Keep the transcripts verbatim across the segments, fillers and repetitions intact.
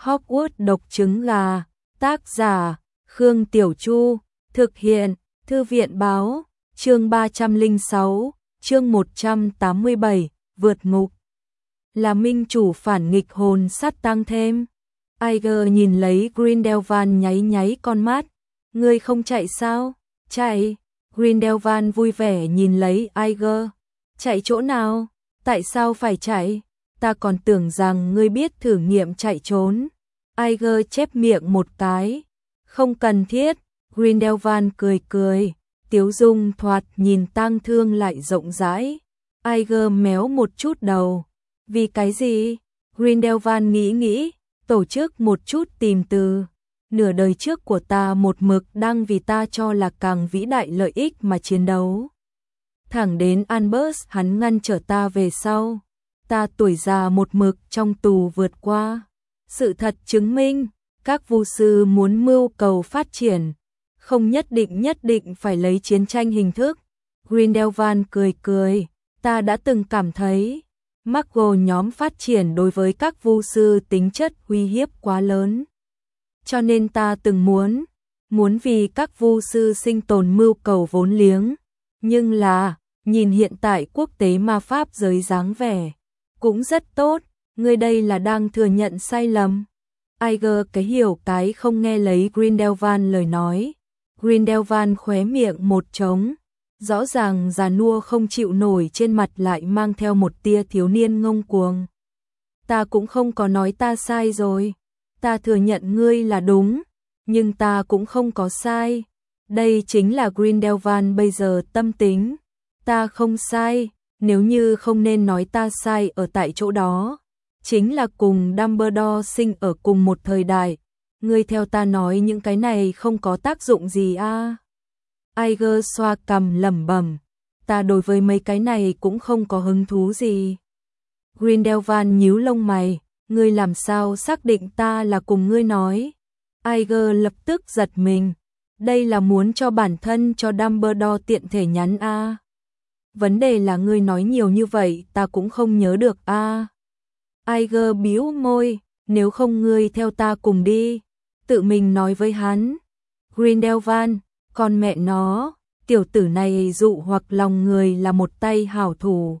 Hogwarts độc trứng gà, tác giả Khương Tiểu Chu, thực hiện Thư viện báo, chương ba trăm lẻ sáu, chương một trăm tám mươi bảy, vượt ngục. Là minh chủ phản nghịch hồn sát tăng thêm. Iger nhìn lấy Grindelwald nháy nháy con mắt. Ngươi không chạy sao? Chạy. Grindelwald vui vẻ nhìn lấy Iger. Chạy chỗ nào? Tại sao phải chạy? Ta còn tưởng rằng ngươi biết thử nghiệm chạy trốn. Iger chép miệng một cái. Không cần thiết. Grindelwald cười cười. Tiếu dung thoạt nhìn tang thương lại rộng rãi. Iger méo một chút đầu. Vì cái gì? Grindelwald nghĩ nghĩ. Tổ chức một chút tìm từ. Nửa đời trước của ta một mực đang vì ta cho là càng vĩ đại lợi ích mà chiến đấu. Thẳng đến Albus hắn ngăn trở ta về sau. Ta tuổi già một mực trong tù vượt qua. Sự thật chứng minh, các vu sư muốn mưu cầu phát triển, không nhất định nhất định phải lấy chiến tranh hình thức. Grindelwald cười cười, ta đã từng cảm thấy, Muggle nhóm phát triển đối với các vu sư tính chất uy hiếp quá lớn. Cho nên ta từng muốn, muốn vì các vu sư sinh tồn mưu cầu vốn liếng. Nhưng là, nhìn hiện tại quốc tế ma pháp giới dáng vẻ, cũng rất tốt, ngươi đây là đang thừa nhận sai lầm. Iger cái hiểu cái không nghe lấy Grindelwald lời nói. Grindelwald khóe miệng một trống, rõ ràng già nua không chịu nổi trên mặt lại mang theo một tia thiếu niên ngông cuồng. Ta cũng không có nói ta sai rồi, ta thừa nhận ngươi là đúng, nhưng ta cũng không có sai. Đây chính là Grindelwald bây giờ tâm tính. Ta không sai, nếu như không nên nói ta sai ở tại chỗ đó. Chính là cùng Dumbledore sinh ở cùng một thời đại. Ngươi theo ta nói những cái này không có tác dụng gì a? À? Iger xoa cằm lẩm bẩm, ta đối với mấy cái này cũng không có hứng thú gì. Grindelwald nhíu lông mày, ngươi làm sao xác định ta là cùng ngươi nói? Iger lập tức giật mình, đây là muốn cho bản thân cho Dumbledore tiện thể nhắn a. À? Vấn đề là ngươi nói nhiều như vậy ta cũng không nhớ được a. À? Iger bĩu môi, nếu không ngươi theo ta cùng đi, tự mình nói với hắn. Grindelwald, con mẹ nó, tiểu tử này dụ hoặc lòng người là một tay hảo thủ.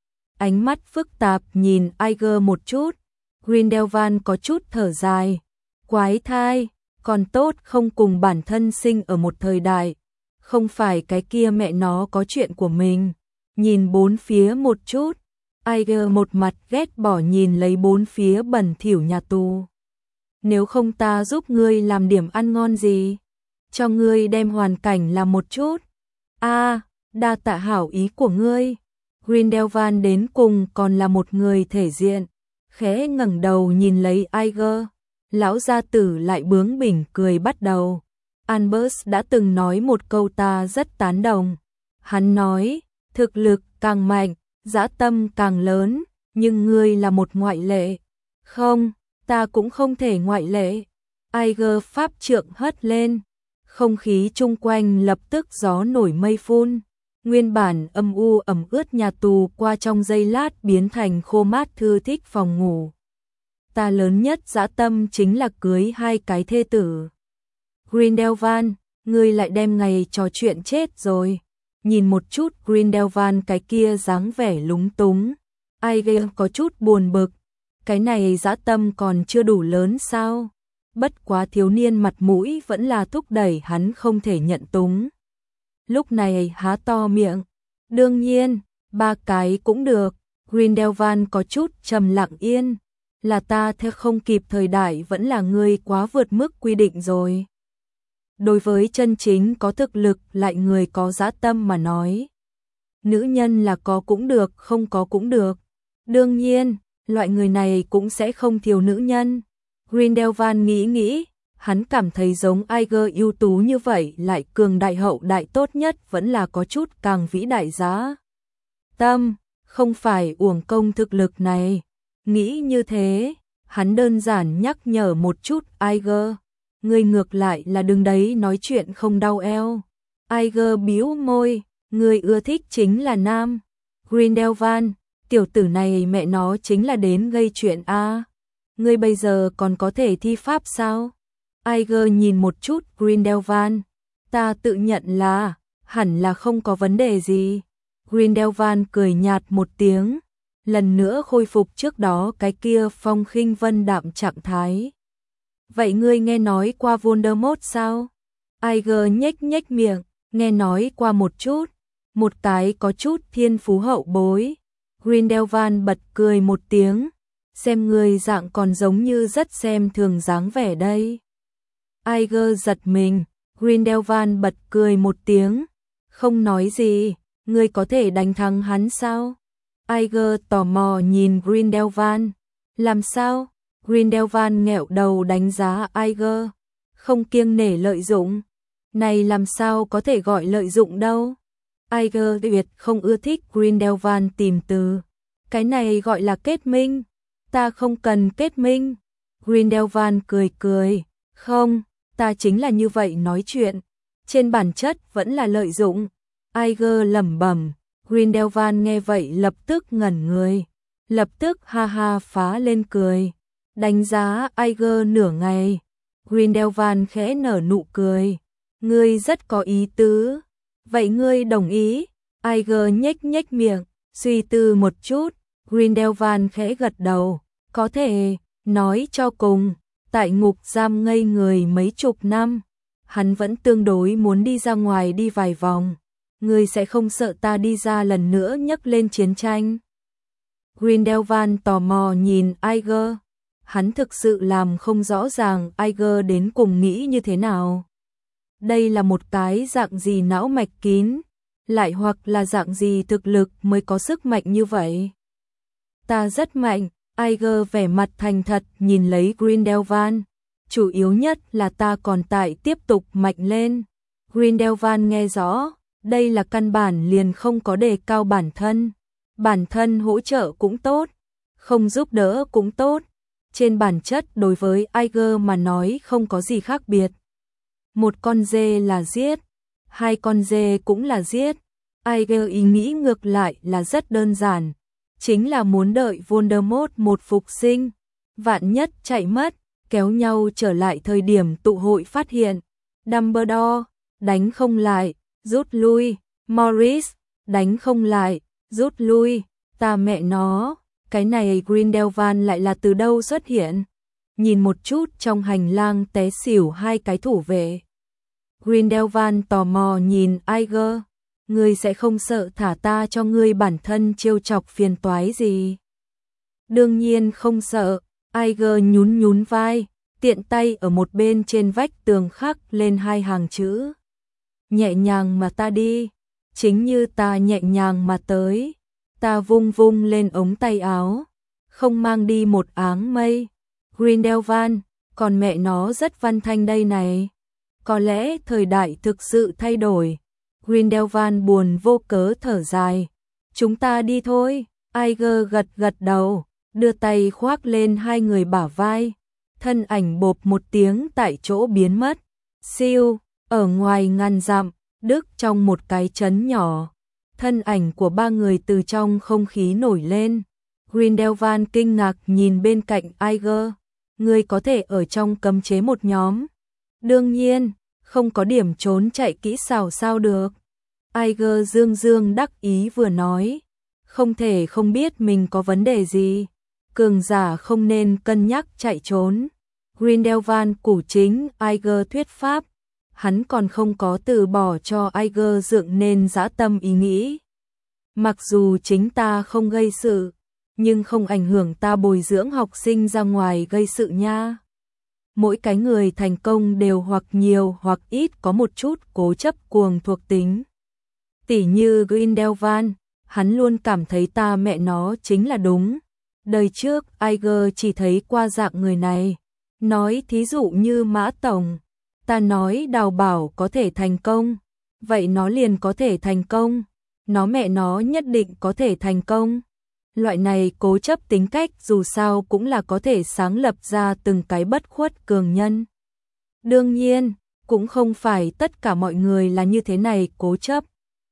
Ánh mắt phức tạp nhìn Iger một chút, Grindelwald có chút thở dài. Quái thai, còn tốt không cùng bản thân sinh ở một thời đại, không phải cái kia mẹ nó có chuyện của mình. Nhìn bốn phía một chút, Iger một mặt ghét bỏ nhìn lấy bốn phía bẩn thỉu nhà tù. Nếu không ta giúp ngươi làm điểm ăn ngon gì, cho ngươi đem hoàn cảnh làm một chút. A, à, đa tạ hảo ý của ngươi. Grindelwald đến cùng còn là một người thể diện, khẽ ngẩng đầu nhìn lấy Iger. Lão gia tử lại bướng bỉnh cười bắt đầu. Albus đã từng nói một câu ta rất tán đồng. Hắn nói, thực lực càng mạnh, dã tâm càng lớn, nhưng ngươi là một ngoại lệ. Không, ta cũng không thể ngoại lệ. Iger pháp trượng hất lên, không khí chung quanh lập tức gió nổi mây phun. Nguyên bản âm u ẩm ướt nhà tù qua trong giây lát biến thành khô mát thư thích phòng ngủ. Ta lớn nhất dã tâm chính là cưới hai cái thê tử. Grindelwald, ngươi lại đem ngày trò chuyện chết rồi. Nhìn một chút Grindelwald cái kia dáng vẻ lúng túng. Iger có chút buồn bực. Cái này dã tâm còn chưa đủ lớn sao? Bất quá thiếu niên mặt mũi vẫn là thúc đẩy hắn không thể nhận túng. Lúc này há to miệng. Đương nhiên, ba cái cũng được. Grindelwald có chút trầm lặng yên. Là ta theo không kịp thời đại vẫn là ngươi quá vượt mức quy định rồi. Đối với chân chính có thực lực lại người có dã tâm mà nói. Nữ nhân là có cũng được không có cũng được. Đương nhiên, loại người này cũng sẽ không thiếu nữ nhân. Grindelwald nghĩ nghĩ, hắn cảm thấy giống Iger ưu tú như vậy lại cường đại hậu đại tốt nhất vẫn là có chút càng vĩ đại giá. Tâm, không phải uổng công thực lực này. Nghĩ như thế, hắn đơn giản nhắc nhở một chút Iger. Ngươi ngược lại là đừng đấy nói chuyện không đau eo. Iger bĩu môi, ngươi ưa thích chính là nam. Grindelwald, tiểu tử này mẹ nó chính là đến gây chuyện a. Ngươi bây giờ còn có thể thi pháp sao? Iger nhìn một chút Grindelwald. Ta tự nhận là, hẳn là không có vấn đề gì. Grindelwald cười nhạt một tiếng, lần nữa khôi phục trước đó cái kia phong khinh vân đạm trạng thái. Vậy ngươi nghe nói qua Voldemort sao? Iger nhếch nhếch miệng, nghe nói qua một chút, một cái có chút thiên phú hậu bối. Grindelwald bật cười một tiếng, xem ngươi dạng còn giống như rất xem thường dáng vẻ đây. Iger giật mình, Grindelwald bật cười một tiếng, không nói gì, ngươi có thể đánh thắng hắn sao? Iger tò mò nhìn Grindelwald, làm sao? Grindelwald nghẹo đầu đánh giá Iger, không kiêng nể lợi dụng. Này làm sao có thể gọi lợi dụng đâu? Iger tuyệt không ưa thích Grindelwald tìm từ. Cái này gọi là kết minh. Ta không cần kết minh. Grindelwald cười cười. Không, ta chính là như vậy nói chuyện. Trên bản chất vẫn là lợi dụng. Iger lẩm bẩm. Grindelwald nghe vậy lập tức ngẩn người. Lập tức ha ha phá lên cười. Đánh giá Iger nửa ngày. Grindelwald khẽ nở nụ cười. Ngươi rất có ý tứ. Vậy ngươi đồng ý? Iger nhếch nhếch miệng, suy tư một chút. Grindelwald khẽ gật đầu. Có thể, nói cho cùng, tại ngục giam ngây người mấy chục năm. Hắn vẫn tương đối muốn đi ra ngoài đi vài vòng. Ngươi sẽ không sợ ta đi ra lần nữa nhấc lên chiến tranh? Grindelwald tò mò nhìn Iger. Hắn thực sự làm không rõ ràng Iger đến cùng nghĩ như thế nào. Đây là một cái dạng gì não mạch kín, lại hoặc là dạng gì thực lực mới có sức mạnh như vậy. Ta rất mạnh, Iger vẻ mặt thành thật nhìn lấy Grindelwald. Chủ yếu nhất là ta còn tại tiếp tục mạnh lên. Grindelwald nghe rõ, đây là căn bản liền không có đề cao bản thân. Bản thân hỗ trợ cũng tốt, không giúp đỡ cũng tốt. Trên bản chất đối với Iger mà nói không có gì khác biệt. Một con dê là giết, hai con dê cũng là giết. Iger ý nghĩ ngược lại là rất đơn giản, chính là muốn đợi Voldemort một phục sinh, vạn nhất chạy mất, kéo nhau trở lại thời điểm tụ hội phát hiện. Dumbledore, đánh không lại, rút lui. Morris, đánh không lại, rút lui. Ta mẹ nó, cái này Grindelwald lại là từ đâu xuất hiện? Nhìn một chút trong hành lang té xỉu hai cái thủ vệ. Grindelwald tò mò nhìn Iger. Ngươi sẽ không sợ thả ta cho ngươi bản thân trêu chọc phiền toái gì? Đương nhiên không sợ. Iger nhún nhún vai, tiện tay ở một bên trên vách tường khắc lên hai hàng chữ. Nhẹ nhàng mà ta đi, chính như ta nhẹ nhàng mà tới. Ta vung vung lên ống tay áo, không mang đi một áng mây. Grindelwald, còn mẹ nó rất văn thanh đây này. Có lẽ thời đại thực sự thay đổi. Grindelwald buồn vô cớ thở dài. Chúng ta đi thôi. Iger gật gật đầu, đưa tay khoác lên hai người bả vai. Thân ảnh bộp một tiếng tại chỗ biến mất. Siêu, ở ngoài ngàn dặm, Đức trong một cái trấn nhỏ. Thân ảnh của ba người từ trong không khí nổi lên. Grindelwald kinh ngạc nhìn bên cạnh Iger. Ngươi có thể ở trong cấm chế một nhóm. Đương nhiên, không có điểm trốn chạy kỹ xảo sao được. Iger dương dương đắc ý vừa nói. Không thể không biết mình có vấn đề gì. Cường giả không nên cân nhắc chạy trốn. Grindelwald củ chính Iger thuyết pháp. Hắn còn không có từ bỏ cho Iger dựng nên dã tâm ý nghĩ. Mặc dù chính ta không gây sự, nhưng không ảnh hưởng ta bồi dưỡng học sinh ra ngoài gây sự nha. Mỗi cái người thành công đều hoặc nhiều hoặc ít có một chút cố chấp cuồng thuộc tính. Tỉ như Grindelwald, hắn luôn cảm thấy ta mẹ nó chính là đúng. Đời trước Iger chỉ thấy qua dạng người này. Nói thí dụ như Mã Tổng. Ta nói Đào Bảo có thể thành công, vậy nó liền có thể thành công. Nó mẹ nó nhất định có thể thành công. Loại này cố chấp tính cách dù sao cũng là có thể sáng lập ra từng cái bất khuất cường nhân. Đương nhiên, cũng không phải tất cả mọi người là như thế này cố chấp.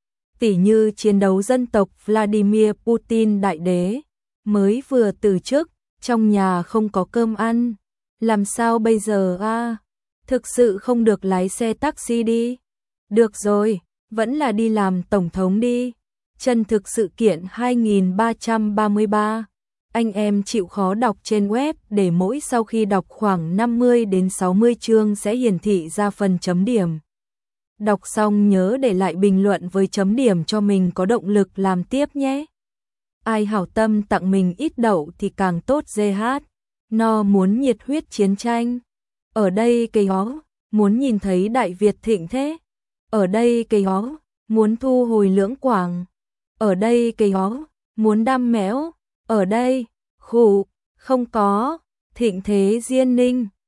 Tỉ như chiến đấu dân tộc Vladimir Putin đại đế, mới vừa từ chức, trong nhà không có cơm ăn, làm sao bây giờ a? Thực sự không được lái xe taxi đi. Được rồi, vẫn là đi làm tổng thống đi. Chân thực sự kiện hai nghìn ba trăm ba mươi ba. Anh em chịu khó đọc trên web để mỗi sau khi đọc khoảng năm mươi đến sáu mươi chương sẽ hiển thị ra phần chấm điểm. Đọc xong nhớ để lại bình luận với chấm điểm cho mình có động lực làm tiếp nhé. Ai hảo tâm tặng mình ít đậu thì càng tốt giê hát. No muốn nhiệt huyết chiến tranh. Ở đây cây hó, muốn nhìn thấy Đại Việt thịnh thế. Ở đây cây hó, muốn thu hồi Lưỡng Quảng. Ở đây cây hó, muốn đam mẽo. Ở đây, khủ, không có, thịnh thế Diên Ninh.